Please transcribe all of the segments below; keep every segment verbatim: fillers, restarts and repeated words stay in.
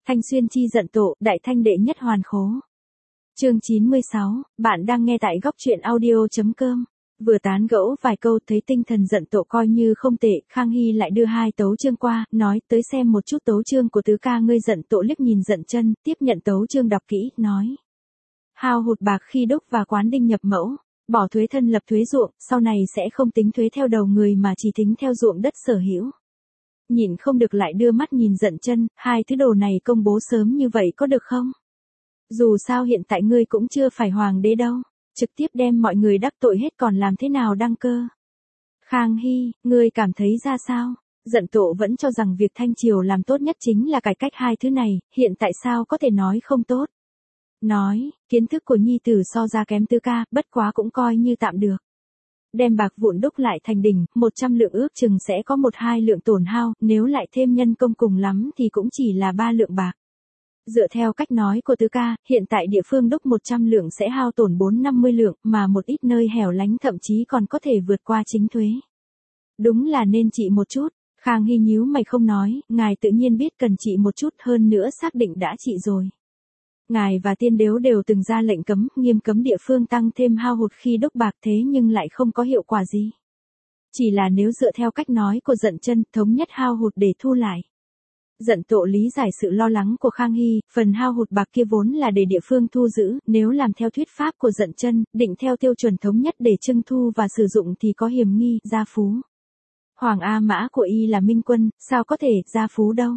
Thanh xuyên chi giận tộ, đại thanh đệ nhất hoàn khố. Chương chín mươi sáu, bạn đang nghe tại góc truyện audio chấm com. Vừa tán gẫu vài câu thấy tinh thần giận tộ coi như không tệ, Khang Hy lại đưa hai tấu chương qua, nói tới xem một chút tấu chương của tứ ca ngươi. Giận tộ liếc nhìn Dận Chân, tiếp nhận tấu chương đọc kỹ, nói. Hao hụt bạc khi đúc và quán đinh nhập mẫu, bỏ thuế thân lập thuế ruộng, sau này sẽ không tính thuế theo đầu người mà chỉ tính theo ruộng đất sở hữu. Nhìn không được lại đưa mắt nhìn Dận Chân, hai thứ đồ này công bố sớm như vậy có được không? Dù sao hiện tại ngươi cũng chưa phải hoàng đế đâu, trực tiếp đem mọi người đắc tội hết còn làm thế nào đăng cơ? Khang Hy, ngươi cảm thấy ra sao? Dận tộ vẫn cho rằng việc Thanh Triều làm tốt nhất chính là cải cách hai thứ này, hiện tại sao có thể nói không tốt? Nói, kiến thức của nhi tử so ra kém tứ ca, bất quá cũng coi như tạm được. Đem bạc vụn đúc lại thành đỉnh, một trăm lượng ước chừng sẽ có một hai lượng tổn hao, nếu lại thêm nhân công cùng lắm thì cũng chỉ là ba lượng bạc. Dựa theo cách nói của tứ ca, hiện tại địa phương đúc một trăm lượng sẽ hao tổn bốn năm mươi lượng, mà một ít nơi hẻo lánh thậm chí còn có thể vượt qua chính thuế. Đúng là nên trị một chút. Khang Hy nhíu mày không nói, ngài tự nhiên biết cần trị một chút, hơn nữa xác định đã trị rồi. Ngài và tiên đếu đều từng ra lệnh cấm, nghiêm cấm địa phương tăng thêm hao hụt khi đúc bạc, thế nhưng lại không có hiệu quả gì. Chỉ là nếu dựa theo cách nói của Dận Chân, thống nhất hao hụt để thu lại. Dận tộ lý giải sự lo lắng của Khang Hy, phần hao hụt bạc kia vốn là để địa phương thu giữ, nếu làm theo thuyết pháp của Dận Chân, định theo tiêu chuẩn thống nhất để trưng thu và sử dụng thì có hiểm nghi, gia phú. Hoàng A Mã của y là minh quân, sao có thể gia phú đâu.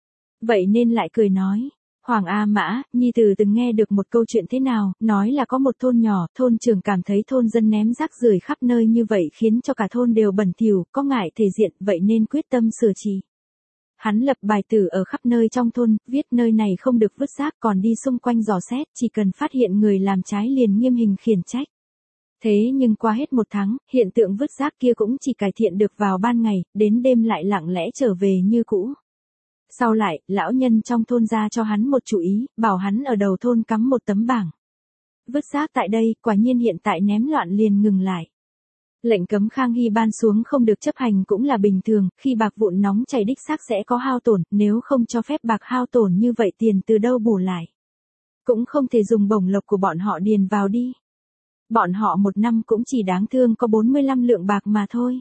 Vậy nên lại cười nói. Hoàng A Mã, nhi tử từng nghe được một câu chuyện thế nào, nói là có một thôn nhỏ, thôn trưởng cảm thấy thôn dân ném rác rưởi khắp nơi như vậy khiến cho cả thôn đều bẩn thỉu, có ngại thể diện, vậy nên quyết tâm sửa trị. Hắn lập bài tử ở khắp nơi trong thôn, viết nơi này không được vứt rác, còn đi xung quanh dò xét, chỉ cần phát hiện người làm trái liền nghiêm hình khiển trách. Thế nhưng qua hết một tháng, hiện tượng vứt rác kia cũng chỉ cải thiện được vào ban ngày, đến đêm lại lặng lẽ trở về như cũ. Sau lại, lão nhân trong thôn ra cho hắn một chủ ý, bảo hắn ở đầu thôn cắm một tấm bảng. Vứt rác tại đây, quả nhiên hiện tại ném loạn liền ngừng lại. Lệnh cấm Khang Hy ban xuống không được chấp hành cũng là bình thường, khi bạc vụn nóng chảy đích xác sẽ có hao tổn, nếu không cho phép bạc hao tổn như vậy tiền từ đâu bù lại. Cũng không thể dùng bổng lộc của bọn họ điền vào đi. Bọn họ một năm cũng chỉ đáng thương có bốn mươi lăm lượng bạc mà thôi.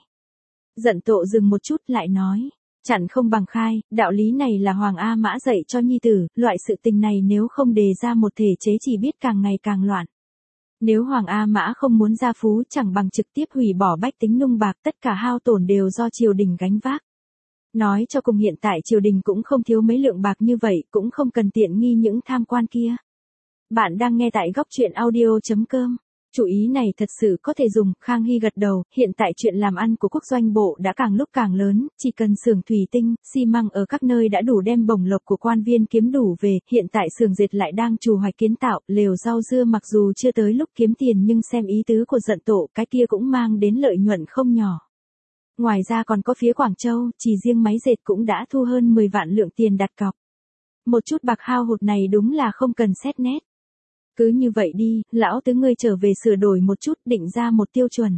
Dận tộ dừng một chút lại nói. Chặn không bằng khai, đạo lý này là Hoàng A Mã dạy cho nhi tử, loại sự tình này nếu không đề ra một thể chế chỉ biết càng ngày càng loạn. Nếu Hoàng A Mã không muốn gia phú chẳng bằng trực tiếp hủy bỏ bách tính nung bạc, tất cả hao tổn đều do triều đình gánh vác. Nói cho cùng hiện tại triều đình cũng không thiếu mấy lượng bạc như vậy, cũng không cần tiện nghi những tham quan kia. Bạn đang nghe tại góc truyện audio chấm com. Chủ ý này thật sự có thể dùng, Khang Hy gật đầu, hiện tại chuyện làm ăn của quốc doanh bộ đã càng lúc càng lớn, chỉ cần xưởng thủy tinh, xi măng ở các nơi đã đủ đem bổng lộc của quan viên kiếm đủ về, hiện tại xưởng dệt lại đang trù hoạch kiến tạo, lều rau dưa mặc dù chưa tới lúc kiếm tiền nhưng xem ý tứ của Dận tộ, cái kia cũng mang đến lợi nhuận không nhỏ. Ngoài ra còn có phía Quảng Châu, chỉ riêng máy dệt cũng đã thu hơn mười vạn lượng tiền đặt cọc. Một chút bạc hao hụt này đúng là không cần xét nét. Cứ như vậy đi, lão tứ ngươi trở về sửa đổi một chút, định ra một tiêu chuẩn.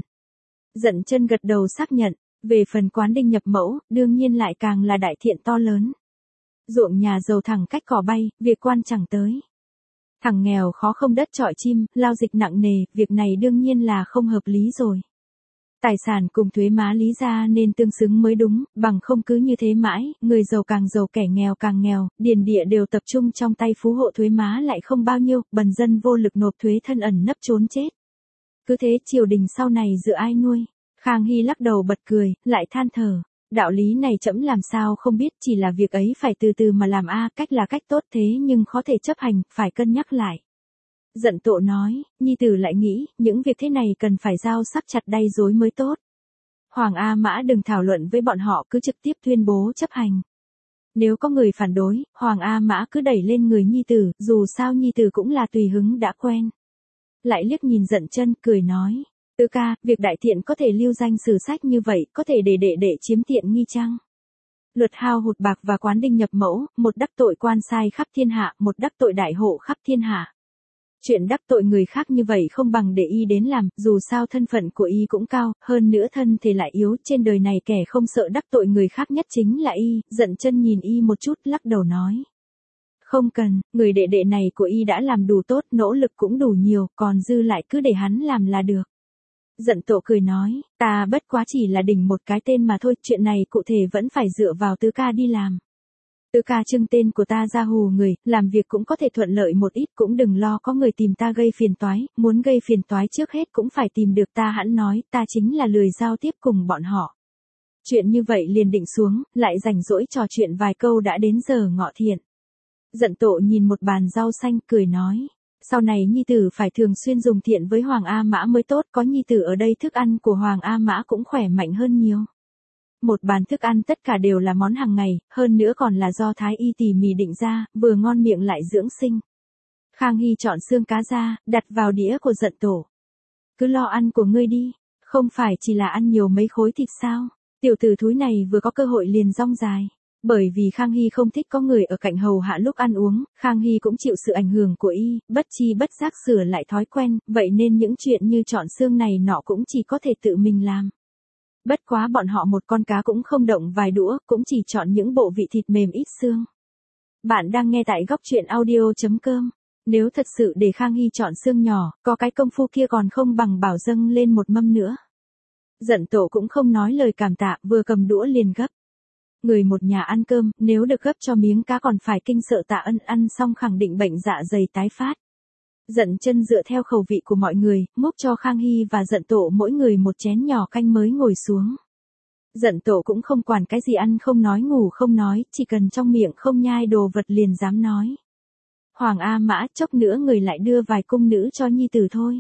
Dận Chân gật đầu xác nhận, về phần quán đinh nhập mẫu, đương nhiên lại càng là đại thiện to lớn. Ruộng nhà giàu thẳng cách cỏ bay, việc quan chẳng tới. Thằng nghèo khó không đất chọi chim, lao dịch nặng nề, việc này đương nhiên là không hợp lý rồi. Tài sản cùng thuế má lý ra nên tương xứng mới đúng, bằng không cứ như thế mãi, người giàu càng giàu kẻ nghèo càng nghèo, điền địa đều tập trung trong tay phú hộ thuế má lại không bao nhiêu, bần dân vô lực nộp thuế thân ẩn nấp trốn chết. Cứ thế triều đình sau này dựa ai nuôi? Khang Hy lắc đầu bật cười, lại than thở. Đạo lý này trẫm làm sao không biết, chỉ là việc ấy phải từ từ mà làm a, cách là cách tốt thế nhưng khó thể chấp hành, phải cân nhắc lại. Dận tộ nói, nhi tử lại nghĩ, những việc thế này cần phải giao sắc chặt đay rối mới tốt. Hoàng A Mã đừng thảo luận với bọn họ, cứ trực tiếp tuyên bố chấp hành. Nếu có người phản đối, Hoàng A Mã cứ đẩy lên người nhi tử, dù sao nhi tử cũng là tùy hứng đã quen. Lại liếc nhìn Dận Chân, cười nói, tứ ca, việc đại thiện có thể lưu danh sử sách như vậy, có thể để đệ đệ chiếm tiện nghi chăng? Luật hao hụt bạc và quán đinh nhập mẫu, một đắc tội quan sai khắp thiên hạ, một đắc tội đại hộ khắp thiên hạ. Chuyện đắc tội người khác như vậy không bằng để y đến làm, dù sao thân phận của y cũng cao, hơn nữa thân thể lại yếu, trên đời này kẻ không sợ đắc tội người khác nhất chính là y. Dận Chân nhìn y một chút, lắc đầu nói. Không cần, người đệ đệ này của y đã làm đủ tốt, nỗ lực cũng đủ nhiều, còn dư lại cứ để hắn làm là được. Dận Tổ cười nói, ta bất quá chỉ là đỉnh một cái tên mà thôi, chuyện này cụ thể vẫn phải dựa vào Tứ ca đi làm. Tứ ca trưng tên của ta ra hù người, làm việc cũng có thể thuận lợi một ít, cũng đừng lo có người tìm ta gây phiền toái, muốn gây phiền toái trước hết cũng phải tìm được ta. Hắn nói, ta chính là lười giao tiếp cùng bọn họ. Chuyện như vậy liền định xuống, lại rảnh rỗi trò chuyện vài câu đã đến giờ ngọ thiện. Dận Tổ nhìn một bàn rau xanh cười nói, sau này nhi tử phải thường xuyên dùng thiện với Hoàng A Mã mới tốt, có nhi tử ở đây thức ăn của Hoàng A Mã cũng khỏe mạnh hơn nhiều. Một bàn thức ăn tất cả đều là món hàng ngày, hơn nữa còn là do Thái Y tỉ mỉ định ra, vừa ngon miệng lại dưỡng sinh. Khang Hy chọn xương cá ra, đặt vào đĩa của Dận Tổ. Cứ lo ăn của ngươi đi, không phải chỉ là ăn nhiều mấy khối thịt sao? Tiểu tử thúi này vừa có cơ hội liền rong dài. Bởi vì Khang Hy không thích có người ở cạnh hầu hạ lúc ăn uống, Khang Hy cũng chịu sự ảnh hưởng của y, bất chi bất giác sửa lại thói quen, vậy nên những chuyện như chọn xương này nọ cũng chỉ có thể tự mình làm. Bất quá bọn họ một con cá cũng không động vài đũa, cũng chỉ chọn những bộ vị thịt mềm ít xương. Bạn đang nghe tại góc truyện audio.com. Nếu thật sự để Khang Hy chọn xương nhỏ, có cái công phu kia còn không bằng bảo dâng lên một mâm nữa. Dận Tổ cũng không nói lời cảm tạ, vừa cầm đũa liền gấp. Người một nhà ăn cơm, nếu được gấp cho miếng cá còn phải kinh sợ Tạ Ân ăn xong khẳng định bệnh dạ dày tái phát. Dận Chân dựa theo khẩu vị của mọi người, múc cho Khang Hy và Dận Tổ mỗi người một chén nhỏ canh mới ngồi xuống. Dận Tổ cũng không quản cái gì ăn không nói ngủ không nói, chỉ cần trong miệng không nhai đồ vật liền dám nói. Hoàng A Mã, chốc nữa người lại đưa vài cung nữ cho nhi tử thôi.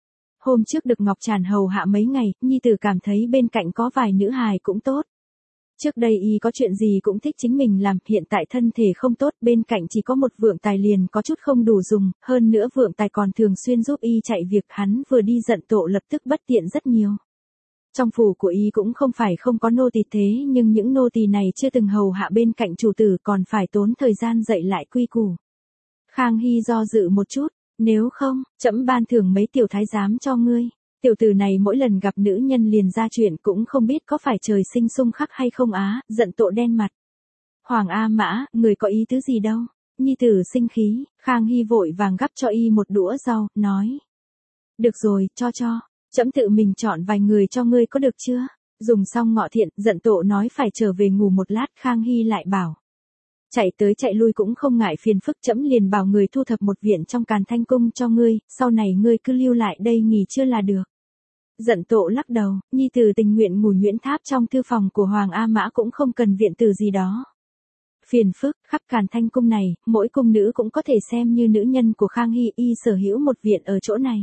Hôm trước được Ngọc Tràn hầu hạ mấy ngày, nhi tử cảm thấy bên cạnh có vài nữ hài cũng tốt. Trước đây y có chuyện gì cũng thích chính mình làm, hiện tại thân thể không tốt, bên cạnh chỉ có một vượng tài liền có chút không đủ dùng, hơn nữa vượng tài còn thường xuyên giúp y chạy việc, hắn vừa đi Dận Tổ lập tức bất tiện rất nhiều. Trong phủ của y cũng không phải không có nô tỳ thế, nhưng những nô tỳ này chưa từng hầu hạ bên cạnh chủ tử còn phải tốn thời gian dạy lại quy củ. Khang Hy do dự một chút, nếu không, trẫm ban thưởng mấy tiểu thái giám cho ngươi. Tiểu tử này mỗi lần gặp nữ nhân liền ra chuyện, cũng không biết có phải trời sinh xung khắc hay không á. Dận Tổ đen mặt. Hoàng A Mã, người có ý tứ gì đâu? Nhi tử sinh khí. Khang Hy vội vàng gắp cho y một đũa rau, nói. Được rồi, cho cho. Trẫm tự mình chọn vài người cho ngươi có được chưa? Dùng xong ngọ thiện, Dận Tổ nói phải trở về ngủ một lát, Khang Hy lại bảo. Chạy tới chạy lui cũng không ngại phiền phức, trẫm liền bảo người thu thập một viện trong Càn Thanh Cung cho ngươi, sau này ngươi cứ lưu lại đây nghỉ trưa là được. Dận Tổ lắc đầu, nhi tử tình nguyện ngủ nhuyễn tháp trong thư phòng của Hoàng A Mã cũng không cần viện tử gì đó. Phiền phức, khắp Càn Thanh Cung này, mỗi cung nữ cũng có thể xem như nữ nhân của Khang Hy, y sở hữu một viện ở chỗ này.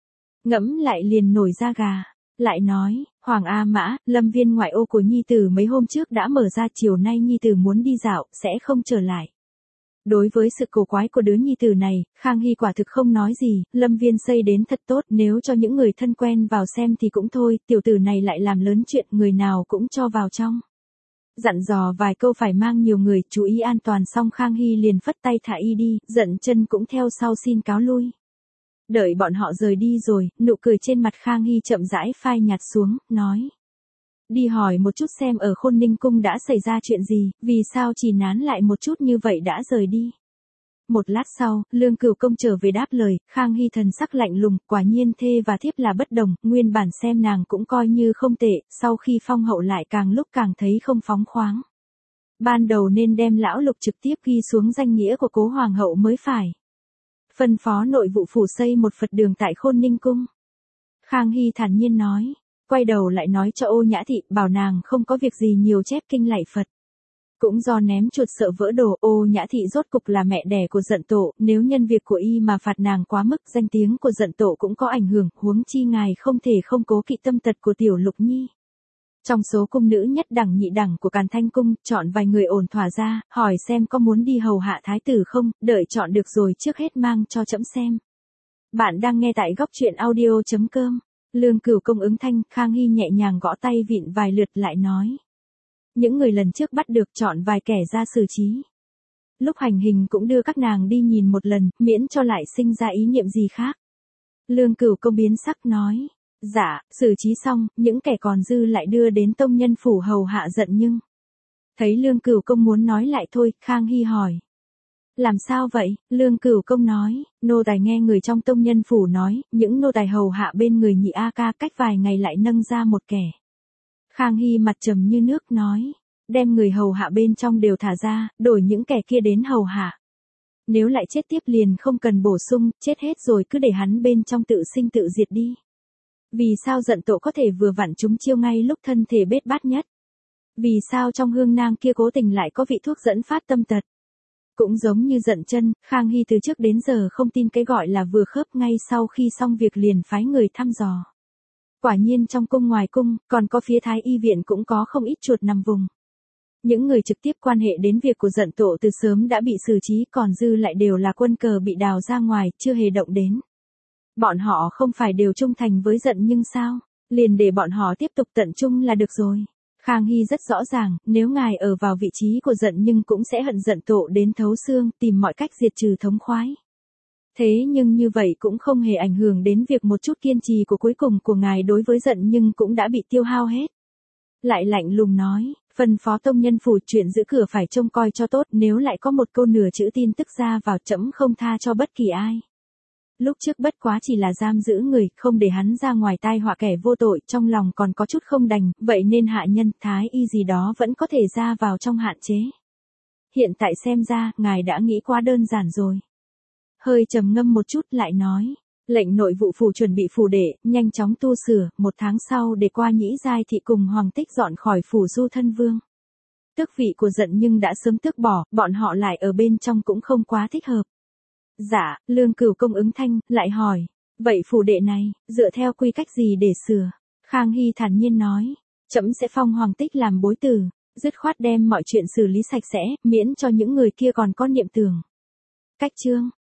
Ngẫm lại liền nổi da gà, lại nói, Hoàng A Mã, lâm viên ngoại ô của nhi tử mấy hôm trước đã mở ra, chiều nay nhi tử muốn đi dạo, sẽ không trở lại. Đối với sự cổ quái của đứa nhi tử này, Khang Hy quả thực không nói gì, lâm viên xây đến thật tốt, nếu cho những người thân quen vào xem thì cũng thôi, tiểu tử này lại làm lớn chuyện, người nào cũng cho vào trong. Dặn dò vài câu phải mang nhiều người, chú ý an toàn, xong Khang Hy liền phất tay thả y đi, Dận Chân cũng theo sau xin cáo lui. Đợi bọn họ rời đi rồi, nụ cười trên mặt Khang Hy chậm rãi phai nhạt xuống, nói. Đi hỏi một chút xem ở Khôn Ninh Cung đã xảy ra chuyện gì, vì sao chỉ nán lại một chút như vậy đã rời đi. Một lát sau, Lương Cửu Công trở về đáp lời, Khang Hy thần sắc lạnh lùng, quả nhiên thê và thiếp là bất đồng, nguyên bản xem nàng cũng coi như không tệ, sau khi phong hậu lại càng lúc càng thấy không phóng khoáng. Ban đầu nên đem lão Lục trực tiếp ghi xuống danh nghĩa của cố hoàng hậu mới phải. Phân phó nội vụ phủ xây một Phật đường tại Khôn Ninh Cung. Khang Hy thản nhiên nói, quay đầu lại nói cho Ô Nhã Thị, bảo nàng không có việc gì nhiều chép kinh lạy Phật. Cũng do ném chuột sợ vỡ đồ, Ô Nhã Thị rốt cục là mẹ đẻ của Dận Tổ, nếu nhân việc của y mà phạt nàng quá mức, danh tiếng của Dận Tổ cũng có ảnh hưởng, huống chi ngài không thể không cố kỵ tâm tật của tiểu Lục Nhi. Trong số cung nữ nhất đẳng nhị đẳng của Càn Thanh Cung, chọn vài người ổn thỏa ra, hỏi xem có muốn đi hầu hạ thái tử không, đợi chọn được rồi trước hết mang cho trẫm xem. Bạn đang nghe tại góc truyện audio.com. Lương Cửu Công ứng thanh, Khang Hy nhẹ nhàng gõ tay vịn vài lượt lại nói. Những người lần trước bắt được chọn vài kẻ ra xử trí. Lúc hành hình cũng đưa các nàng đi nhìn một lần, miễn cho lại sinh ra ý niệm gì khác. Lương Cửu Công biến sắc nói. Dạ, xử trí xong, những kẻ còn dư lại đưa đến tông nhân phủ hầu hạ Dận Nhưng. Thấy Lương Cửu Công muốn nói lại thôi, Khang Hy hỏi. Làm sao vậy? Lương Cửu Công nói, nô tài nghe người trong tông nhân phủ nói, những nô tài hầu hạ bên người nhị A ca cách vài ngày lại nâng ra một kẻ. Khang Hy mặt trầm như nước nói, đem người hầu hạ bên trong đều thả ra, đổi những kẻ kia đến hầu hạ. Nếu lại chết tiếp liền không cần bổ sung, chết hết rồi cứ để hắn bên trong tự sinh tự diệt đi. Vì sao giận tổ có thể vừa vặn trúng chiêu ngay lúc thân thể bết bát nhất? Vì sao trong hương nang kia cố tình lại có vị thuốc dẫn phát tâm tật? Cũng giống như giận chân, Khang Hy từ trước đến giờ không tin cái gọi là vừa khớp, ngay sau khi xong việc liền phái người thăm dò. Quả nhiên trong cung ngoài cung, còn có phía Thái Y viện cũng có không ít chuột nằm vùng. Những người trực tiếp quan hệ đến việc của giận tổ từ sớm đã bị xử trí, còn dư lại đều là quân cờ bị đào ra ngoài, chưa hề động đến. Bọn họ không phải đều trung thành với giận nhưng sao, liền để bọn họ tiếp tục tận trung là được rồi. Khang Hy rất rõ ràng, nếu ngài ở vào vị trí của giận nhưng cũng sẽ hận giận tổ đến thấu xương, tìm mọi cách diệt trừ thống khoái. Thế nhưng như vậy cũng không hề ảnh hưởng đến việc một chút kiên trì của cuối cùng của ngài đối với giận nhưng cũng đã bị tiêu hao hết. Lại lạnh lùng nói, phân phó tông nhân phủ chuyện giữ cửa phải trông coi cho tốt, nếu lại có một câu nửa chữ tin tức ra vào trẫm không tha cho bất kỳ ai. Lúc trước bất quá chỉ là giam giữ người, không để hắn ra ngoài tai họa kẻ vô tội, trong lòng còn có chút không đành, vậy nên hạ nhân, thái y gì đó vẫn có thể ra vào trong hạn chế. Hiện tại xem ra, ngài đã nghĩ quá đơn giản rồi. Hơi trầm ngâm một chút lại nói, lệnh nội vụ phủ chuẩn bị phủ đệ, nhanh chóng tu sửa, một tháng sau để qua Nhĩ Giai thị cùng Hoàng Tích dọn khỏi phủ Du Thân Vương. Tước vị của giận nhưng đã sớm tước bỏ, bọn họ lại ở bên trong cũng không quá thích hợp. Dạ, Lương Cửu Công ứng thanh, lại hỏi, vậy phủ đệ này, dựa theo quy cách gì để sửa? Khang Hy thản nhiên nói, trẫm sẽ phong Hoàng Tích làm bối tử, dứt khoát đem mọi chuyện xử lý sạch sẽ, miễn cho những người kia còn có niệm tưởng. Cách chương